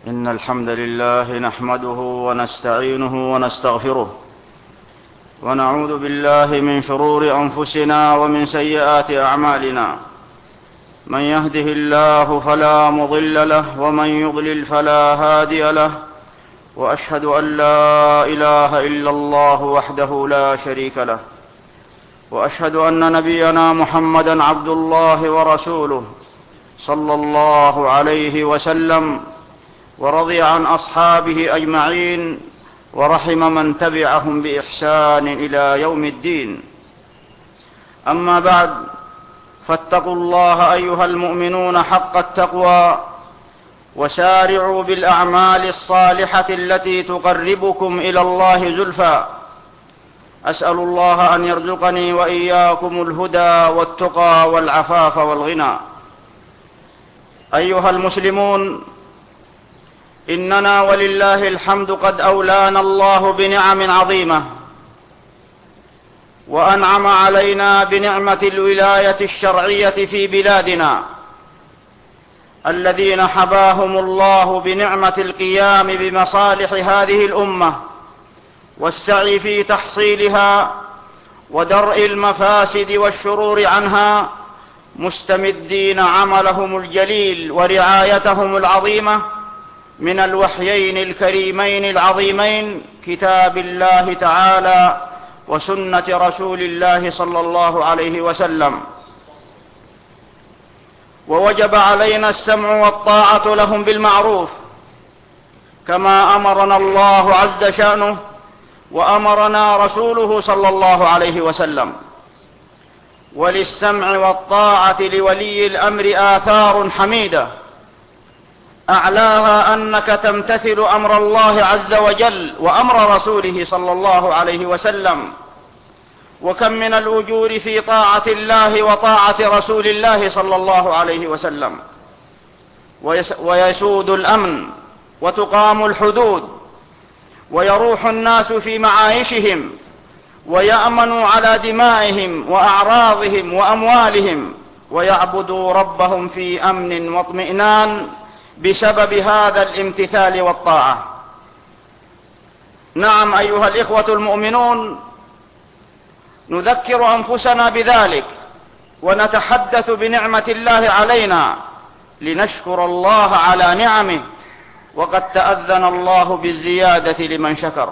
إن الحمد لله نحمده ونستعينه ونستغفره ونعوذ بالله من شرور أنفسنا ومن سيئات أعمالنا. من يهده الله فلا مضل له ومن يضلل فلا هادي له، وأشهد أن لا إله إلا الله وحده لا شريك له، وأشهد أن نبينا محمدا عبد الله ورسوله صلى الله عليه وسلم، ورضي عن أصحابه أجمعين، ورحم من تبعهم بإحسان إلى يوم الدين. أما بعد، فاتقوا الله أيها المؤمنون حق التقوى، وسارعوا بالأعمال الصالحة التي تقربكم إلى الله زلفى. أسأل الله أن يرزقني وإياكم الهدى والتقى والعفاف والغنى. أيها المسلمون، إننا ولله الحمد قد أولانا الله بنعم عظيمة، وأنعم علينا بنعمة الولاية الشرعية في بلادنا، الذين حباهم الله بنعمة القيام بمصالح هذه الأمة والسعي في تحصيلها ودرء المفاسد والشرور عنها، مستمدين عملهم الجليل ورعايتهم العظيمة من الوحيين الكريمين العظيمين، كتاب الله تعالى وسنة رسول الله صلى الله عليه وسلم. ووجب علينا السمع والطاعة لهم بالمعروف، كما أمرنا الله عز شأنه وأمرنا رسوله صلى الله عليه وسلم. وللسمع والطاعة لولي الأمر آثار حميدة، أعلاها أنك تمتثل أمر الله عز وجل وأمر رسوله صلى الله عليه وسلم. وكم من الأجور في طاعة الله وطاعة رسول الله صلى الله عليه وسلم، ويسود الأمن وتقام الحدود، ويروح الناس في معايشهم، ويأمنوا على دمائهم وأعراضهم وأموالهم، ويعبدوا ربهم في أمن واطمئنان بسبب هذا الامتثال والطاعة. نعم أيها الإخوة المؤمنون، نذكر أنفسنا بذلك، ونتحدث بنعمة الله علينا لنشكر الله على نعمه، وقد تأذن الله بالزيادة لمن شكر.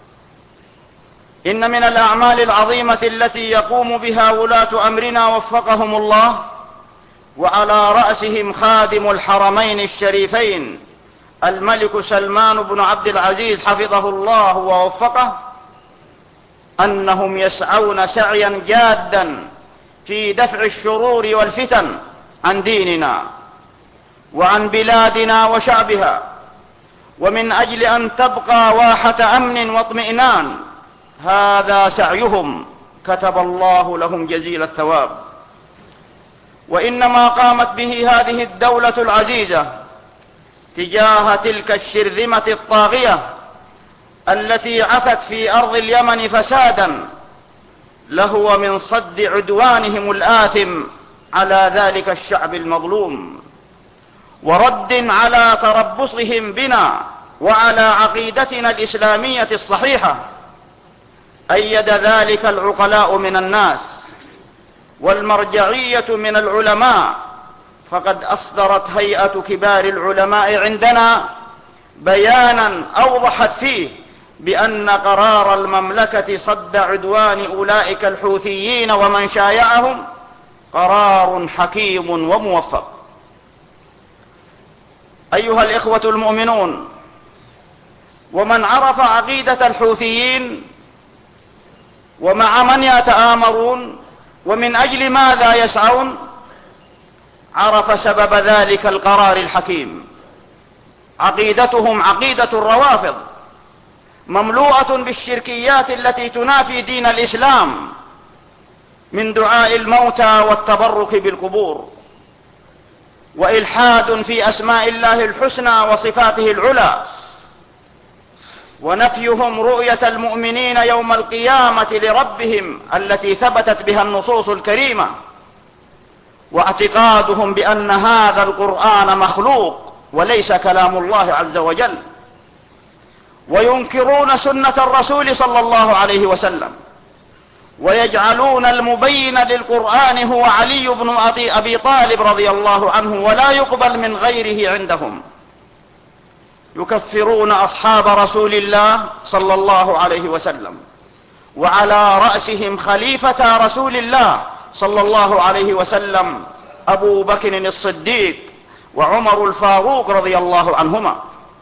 إن من الأعمال العظيمة التي يقوم بها ولاة أمرنا وفقهم الله، وعلى رأسهم خادم الحرمين الشريفين الملك سلمان بن عبد العزيز حفظه الله ووفقه، أنهم يسعون سعيا جادا في دفع الشرور والفتن عن ديننا وعن بلادنا وشعبها، ومن أجل أن تبقى واحة أمن واطمئنان. هذا سعيهم، كتب الله لهم جزيل الثواب. وإنما قامت به هذه الدولة العزيزة تجاه تلك الشرذمة الطاغية التي عثت في أرض اليمن فسادا، لهو من صد عدوانهم الآثم على ذلك الشعب المظلوم، ورد على تربصهم بنا وعلى عقيدتنا الإسلامية الصحيحة. أيد ذلك العقلاء من الناس والمرجعية من العلماء، فقد أصدرت هيئة كبار العلماء عندنا بيانا أوضحت فيه بأن قرار المملكة صد عدوان أولئك الحوثيين ومن شايعهم قرار حكيم وموفق. أيها الإخوة المؤمنون، ومن عرف عقيدة الحوثيين ومع من يتآمرون ومن أجل ماذا يسعون، عرف سبب ذلك القرار الحكيم. عقيدتهم عقيدة الروافض، مملوءة بالشركيات التي تنافي دين الإسلام، من دعاء الموتى والتبرك بالقبور، وإلحاد في أسماء الله الحسنى وصفاته العلى، ونفيهم رؤية المؤمنين يوم القيامة لربهم التي ثبتت بها النصوص الكريمة، واعتقادهم بأن هذا القرآن مخلوق وليس كلام الله عز وجل، وينكرون سنة الرسول صلى الله عليه وسلم، ويجعلون المبين للقرآن هو علي بن أبي طالب رضي الله عنه، ولا يقبل من غيره عندهم. يكفرون أصحاب رسول الله صلى الله عليه وسلم، وعلى رأسهم خليفة رسول الله صلى الله عليه وسلم أبو بكر الصديق وعمر الفاروق رضي الله عنهما.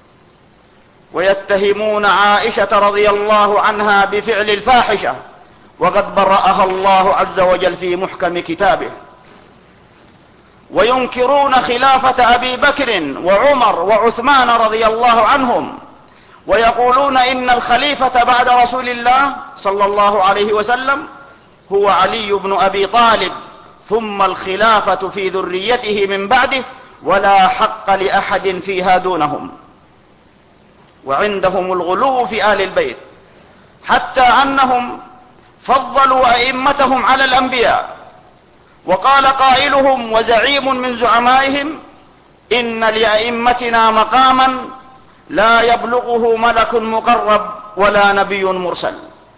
ويتهمون عائشة رضي الله عنها بفعل الفاحشة، وقد برأها الله عز وجل في محكم كتابه. وينكرون خلافة أبي بكر وعمر وعثمان رضي الله عنهم، ويقولون إن الخليفة بعد رسول الله صلى الله عليه وسلم هو علي بن أبي طالب، ثم الخلافة في ذريته من بعده، ولا حق لأحد فيها دونهم. وعندهم الغلو في آل البيت، حتى أنهم فضلوا أئمتهم على الأنبياء. وقال قائلهم وزعيم من زعمائهم: إن لأئمتنا مقاما لا يبلغه ملك مقرب ولا نبي مرسل.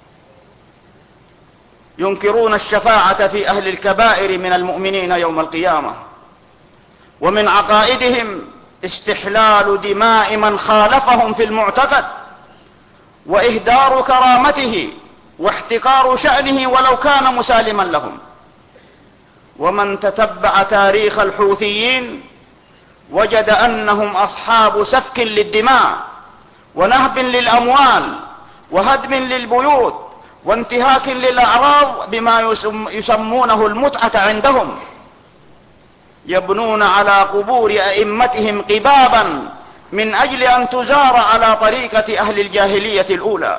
ينكرون الشفاعة في أهل الكبائر من المؤمنين يوم القيامة. ومن عقائدهم استحلال دماء من خالفهم في المعتقد، وإهدار كرامته، واحتقار شأنه ولو كان مسالما لهم. ومن تتبع تاريخ الحوثيين وجد أنهم أصحاب سفك للدماء، ونهب للأموال، وهدم للبيوت، وانتهاك للأعراض بما يسمونه المتعة عندهم. يبنون على قبور أئمتهم قبابا من أجل أن تزار على طريقة أهل الجاهلية الأولى.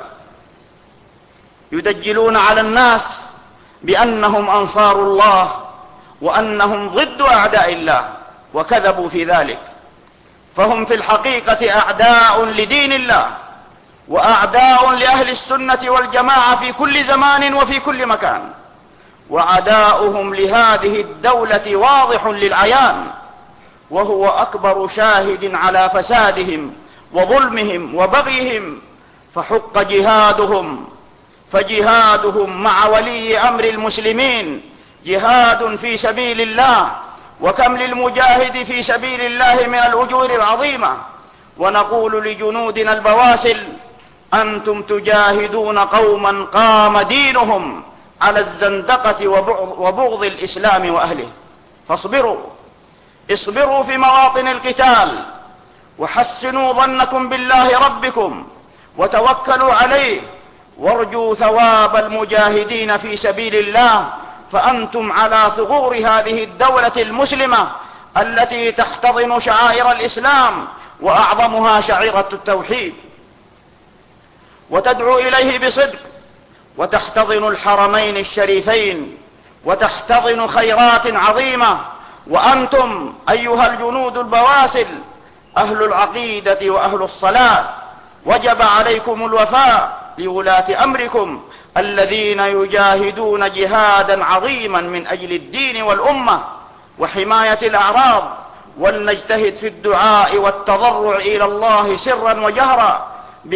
يدجلون على الناس بأنهم أنصار الله، وأنهم ضد أعداء الله، وكذبوا في ذلك. فهم في الحقيقة أعداء لدين الله، وأعداء لأهل السنة والجماعة في كل زمان وفي كل مكان. وعداؤهم لهذه الدولة واضح للعيان، وهو أكبر شاهد على فسادهم وظلمهم وبغيهم. فحق جهادهم، فجهادهم مع ولي أمر المسلمين جهاد في سبيل الله، وكم للمجاهد في سبيل الله من الأجور العظيمة. ونقول لجنودنا البواسل: أنتم تجاهدون قوما قام دينهم على الزندقة وبغض الإسلام وأهله، فاصبروا، اصبروا في مواطن القتال، وحسنوا ظنكم بالله ربكم، وتوكلوا عليه، وارجوا ثواب المجاهدين في سبيل الله، فأنتم على ثغور هذه الدولة المسلمة التي تحتضن شعائر الإسلام، وأعظمها شعيرة التوحيد، وتدعو إليه بصدق، وتحتضن الحرمين الشريفين، وتحتضن خيرات عظيمة. وأنتم أيها الجنود البواسل أهل العقيدة وأهل الصلاة، وجب عليكم الوفاء لولاة أمركم الذين يجاهدون جهادا عظيما من أجل الدين والأمة وحماية الأعراض. ولنجتهد في الدعاء والتضرع إلى الله سرا وجهرا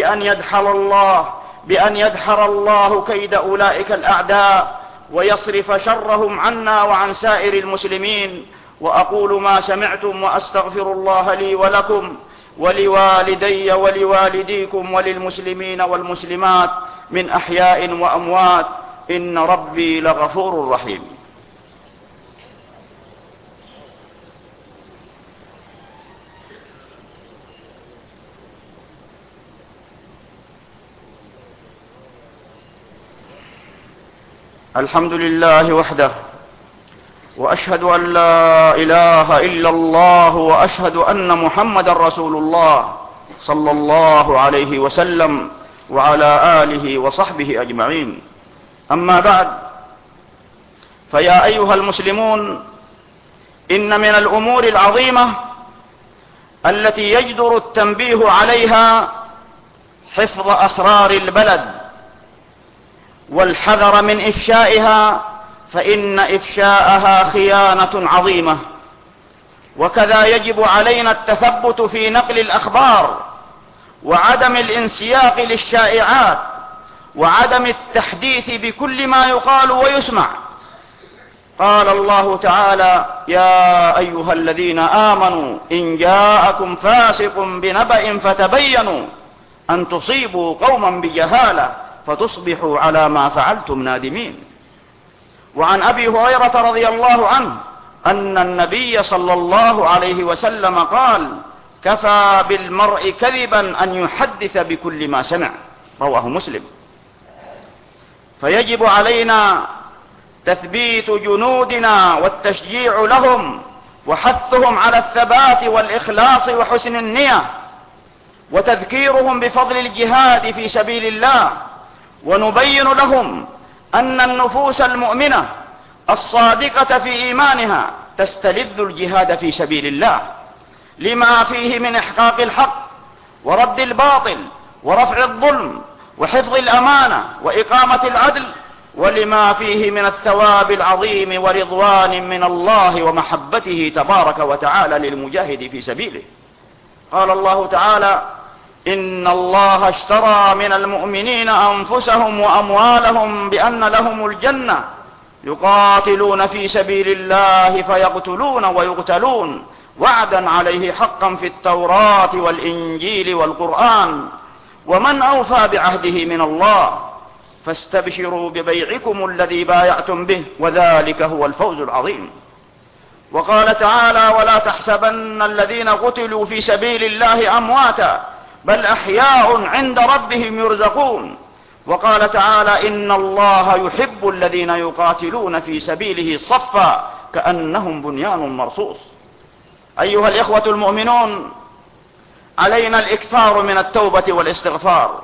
بأن يدحر الله كيد أولئك الأعداء، ويصرف شرهم عنا وعن سائر المسلمين. وأقول ما سمعتم، وأستغفر الله لي ولكم ولوالدي ولوالديكم وللمسلمين والمسلمات من أحياء وأموات، إن ربي لغفور رحيم. الحمد لله وحده، وأشهد أن لا إله إلا الله، وأشهد أن محمد رسول الله صلى الله عليه وسلم وعلى آله وصحبه أجمعين. أما بعد، فيا أيها المسلمون، إن من الأمور العظيمة التي يجدر التنبيه عليها حفظ أسرار البلد والحذر من إفشائها، فإن إفشاءها خيانة عظيمة. وكذا يجب علينا التثبت في نقل الأخبار، وعدم الانسياق للشائعات، وعدم التحديث بكل ما يقال ويسمع. قال الله تعالى: يا أيها الذين آمنوا إن جاءكم فاسق بنبأ فتبينوا أن تصيبوا قوما بجهالة فتصبحوا على ما فعلتم نادمين. وعن أبي هريرة رضي الله عنه أن النبي صلى الله عليه وسلم قال: كفى بالمرء كذبا أن يحدث بكل ما سمع. رواه مسلم. فيجب علينا تثبيت جنودنا والتشجيع لهم وحثهم على الثبات والإخلاص وحسن النية، وتذكيرهم بفضل الجهاد في سبيل الله، ونبين لهم أن النفوس المؤمنة الصادقة في إيمانها تستلذ الجهاد في سبيل الله لما فيه من إحقاق الحق ورد الباطل ورفع الظلم وحفظ الأمانة وإقامة العدل، ولما فيه من الثواب العظيم ورضوان من الله ومحبته تبارك وتعالى للمجاهد في سبيله. قال الله تعالى: إن الله اشترى من المؤمنين أنفسهم وأموالهم بأن لهم الجنة يقاتلون في سبيل الله فيقتلون ويقتلون وعدا عليه حقا في التوراة والإنجيل والقرآن، ومن أوفى بعهده من الله، فاستبشروا ببيعكم الذي بايعتم به وذلك هو الفوز العظيم. وقال تعالى: ولا تحسبن الذين قتلوا في سبيل الله أمواتا بل أحياء عند ربهم يرزقون. وقال تعالى: إن الله يحب الذين يقاتلون في سبيله صفا كأنهم بنيان مرصوص. أيها الإخوة المؤمنون، علينا الإكثار من التوبة والاستغفار.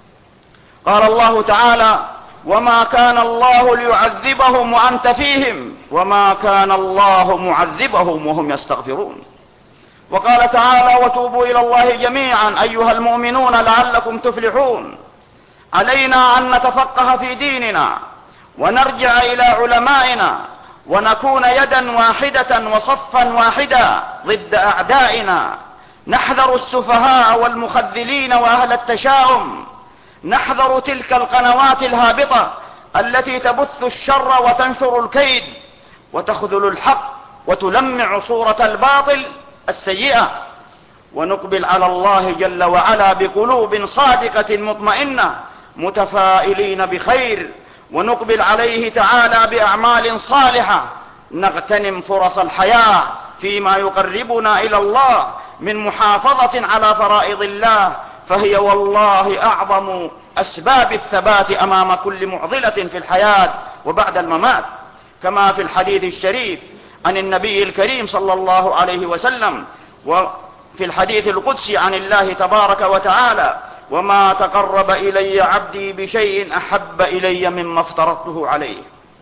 قال الله تعالى: وما كان الله ليعذبهم وأنت فيهم وما كان الله معذبهم وهم يستغفرون. وقال تعالى: وتوبوا إلى الله جميعا أيها المؤمنون لعلكم تفلحون. علينا أن نتفقه في ديننا ونرجع إلى علمائنا ونكون يدا واحدة وصفا واحدا ضد أعدائنا. نحذر السفهاء والمخذلين وأهل التشاؤم، نحذر تلك القنوات الهابطة التي تبث الشر وتنشر الكيد وتخذل الحق وتلمع صورة الباطل السيئة، ونقبل على الله جل وعلا بقلوب صادقة مطمئنة متفائلين بخير، ونقبل عليه تعالى بأعمال صالحة نغتنم فرص الحياة فيما يقربنا إلى الله من محافظة على فرائض الله، فهي والله أعظم أسباب الثبات أمام كل معضلة في الحياة وبعد الممات، كما في الحديث الشريف عن النبي الكريم صلى الله عليه وسلم وفي الحديث القدسي عن الله تبارك وتعالى: وما تقرب إلي عبدي بشيء أحب إلي مما افترضته عليه.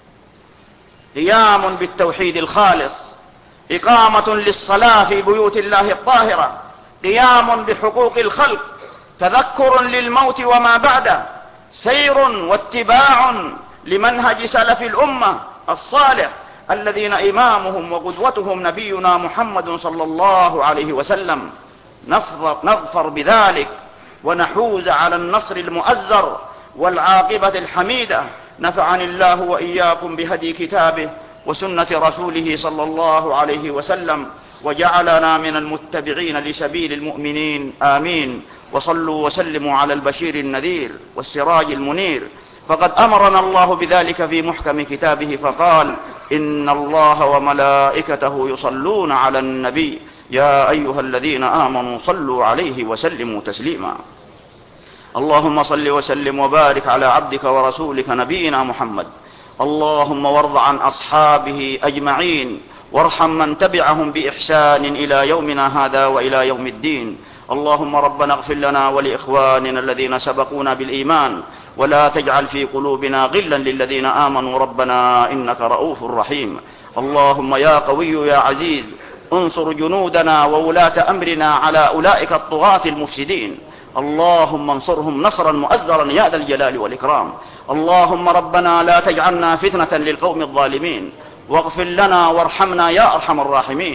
قيام بالتوحيد الخالص، إقامة للصلاة في بيوت الله الطاهرة، قيام بحقوق الخلق، تذكر للموت وما بعده، سير واتباع لمنهج سلف الأمة الصالح الذين إمامهم وقدوتهم نبينا محمد صلى الله عليه وسلم. نظفر بذلك ونحوز على النصر المؤزر والعاقبة الحميدة. نفعني الله وإياكم بهدي كتابه وسنة رسوله صلى الله عليه وسلم، وجعلنا من المتبعين لسبيل المؤمنين، آمين. وصلوا وسلموا على البشير النذير والسراج المنير، فقد أمرنا الله بذلك في محكم كتابه فقال: إن الله وملائكته يصلون على النبي يا أيها الذين آمنوا صلوا عليه وسلموا تسليما. اللهم صل وسلم وبارك على عبدك ورسولك نبينا محمد. اللهم وارض عن أصحابه أجمعين، وارحم من تبعهم بإحسان إلى يومنا هذا وإلى يوم الدين. اللهم ربنا اغفر لنا ولإخواننا الذين سبقونا بالإيمان، ولا تجعل في قلوبنا غلا للذين آمنوا ربنا إنك رؤوف رحيم. اللهم يا قوي يا عزيز انصر جنودنا وولاة أمرنا على أولئك الطغاة المفسدين. اللهم انصرهم نصرا مؤزرا يا ذا الجلال والإكرام. اللهم ربنا لا تجعلنا فتنة للقوم الظالمين، واغفر لنا وارحمنا يا أرحم الراحمين.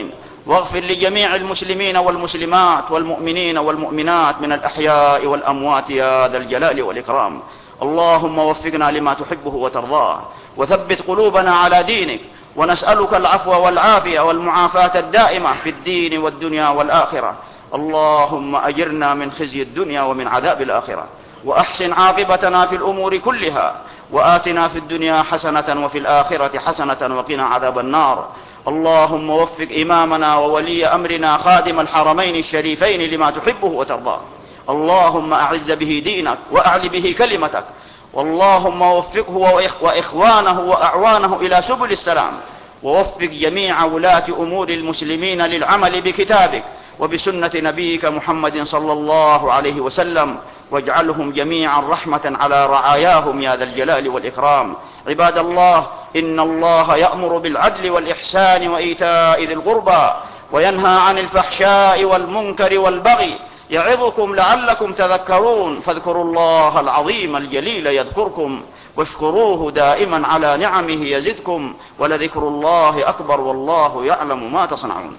واغفر لجميع المسلمين والمسلمات والمؤمنين والمؤمنات من الأحياء والأموات يا ذا الجلال والإكرام. اللهم وفقنا لما تحبه وترضاه، وثبت قلوبنا على دينك، ونسألك العفو والعافية والمعافاة الدائمة في الدين والدنيا والآخرة. اللهم أجرنا من خزي الدنيا ومن عذاب الآخرة، وأحسن عاقبتنا في الأمور كلها، وآتنا في الدنيا حسنة وفي الآخرة حسنة وقنا عذاب النار. اللهم وفق إمامنا وولي أمرنا خادم الحرمين الشريفين لما تحبه وترضاه. اللهم أعز به دينك وأعل به كلمتك، واللهم وفقه وإخوانه وأعوانه إلى سبل السلام، ووفق جميع ولاة أمور المسلمين للعمل بكتابك وبسنة نبيك محمد صلى الله عليه وسلم، واجعلهم جميعا رحمة على رعاياهم يا ذا الجلال والإكرام. عباد الله، إن الله يأمر بالعدل والإحسان وإيتاء ذي القربى، وينهى عن الفحشاء والمنكر والبغي، يعظكم لعلكم تذكرون. فاذكروا الله العظيم الجليل يذكركم، واشكروه دائما على نعمه يزدكم، ولذكر الله أكبر والله يعلم ما تصنعون.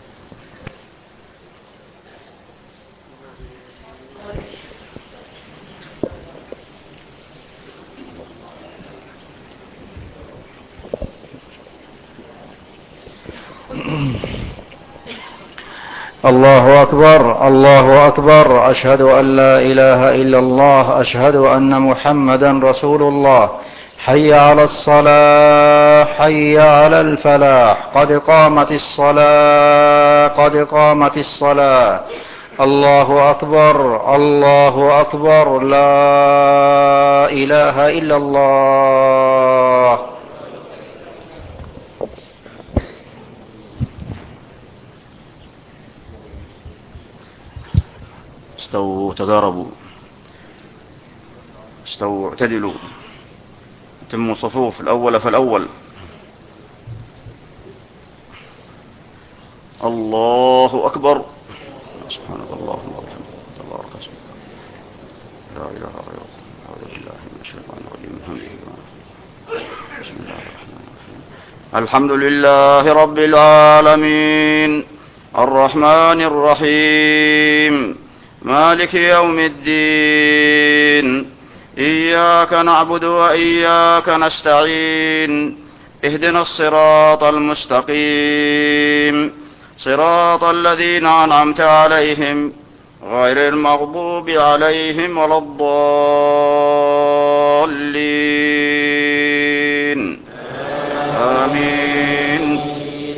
الله أكبر، الله أكبر، أشهد أن لا إله إلا الله، أشهد أن محمدا رسول الله. حي على الصلاة، حي على الفلاح، قد قامت الصلاة، قد قامت الصلاة. الله أكبر، الله أكبر، لا إله إلا الله. استووا تقاربوا، استووا اعتدلوا، تموا صفوف الأول فالأول. الله أكبر. سبحانك اللهم وبحمدك، تبارك اسمك، لا إله إلا أنت، أعوذ بالله من الشيطان الرجيم. بسم الله الرحمن الرحيم. الحمد لله رب العالمين، الرحمن الرحيم، مالك يوم الدين، إياك نعبد وإياك نستعين، اهدنا الصراط المستقيم، صراط الذين أنعمت عليهم غير المغضوب عليهم ولا الضالين. آمين.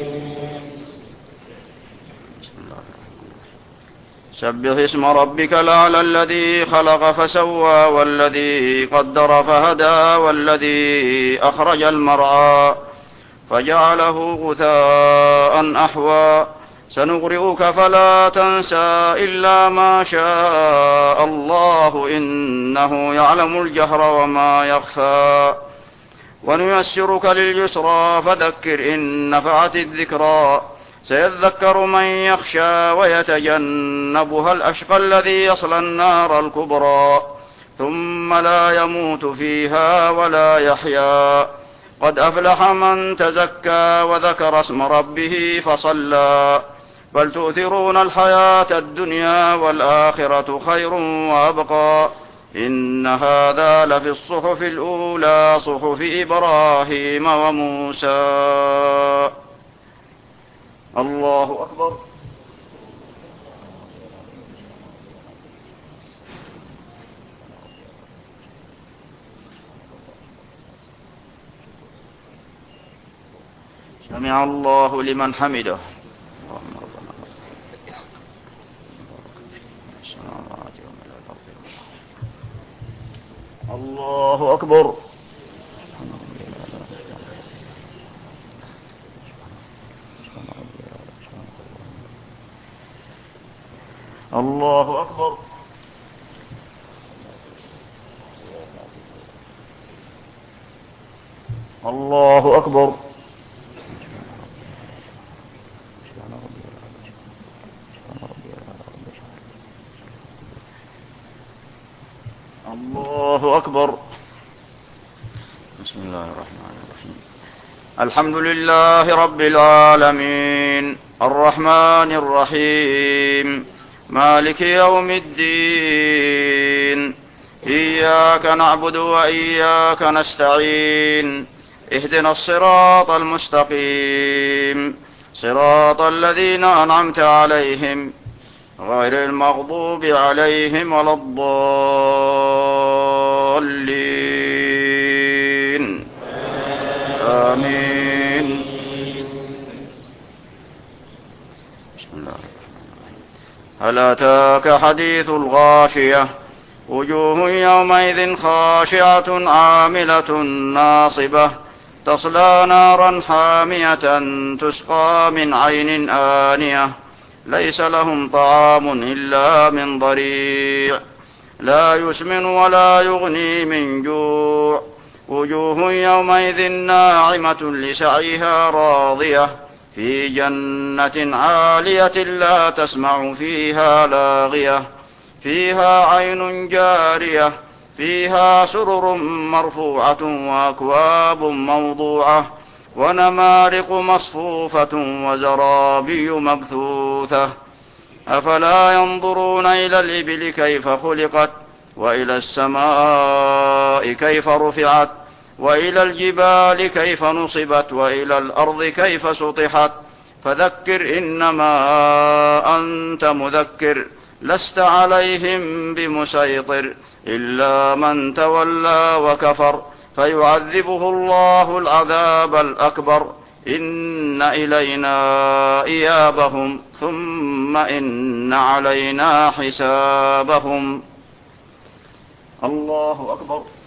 سبح اسم ربك الأعلى الذي خلق فسوى، والذي قدر فهدى، والذي أخرج المرعى فجعله غثاء أحوى. سنقرئك فلا تنسى إلا ما شاء الله، إنه يعلم الجهر وما يخفى. ونيسرك لليسرى، فذكر إن نفعت الذكرى. سيذكر من يخشى، ويتجنبها الأشقى الذي يصلى النار الكبرى، ثم لا يموت فيها ولا يحيا. قد أفلح من تزكى، وذكر اسم ربه فصلى. بل تؤثرون الحياة الدنيا، والآخرة خير وأبقى. إن هذا لفي الصحف الأولى، صحف إبراهيم وموسى. الله أكبر. سمع الله لمن حمده. اللهم ربنا الله أكبر. الله أكبر. الله أكبر. الله أكبر. بسم الله الرحمن الرحيم. الحمد لله رب العالمين، العالمين الرحمن الرحيم مالك يوم الدين إياك نعبد وإياك نستعين اهدنا الصراط المستقيم صراط الذين أنعمت عليهم غير المغضوب عليهم ولا الضالين آمين. بسم الله الرحمن الرحيم. هل أتاك حديث الغاشية وجوه يومئذ خاشعة عاملة ناصبة تصلى نارا حامية تسقى من عين آنية ليس لهم طعام إلا من ضريع لا يسمن ولا يغني من جوع وجوه يومئذ ناعمة لسعيها راضية في جنة عالية لا تسمع فيها لاغية فيها عين جارية فيها سرر مرفوعة وأكواب موضوعة ونمارق مصفوفة وزرابي مبثوثة أفلا ينظرون إلى الإبل كيف خلقت وإلى السماء كيف رفعت وإلى الجبال كيف نصبت وإلى الأرض كيف سطحت فذكر إنما أنت مذكر لست عليهم بمسيطر إلا من تولى وكفر فيعذبه الله العذاب الأكبر إن إلينا إيابهم ثم إن علينا حسابهم. الله أكبر.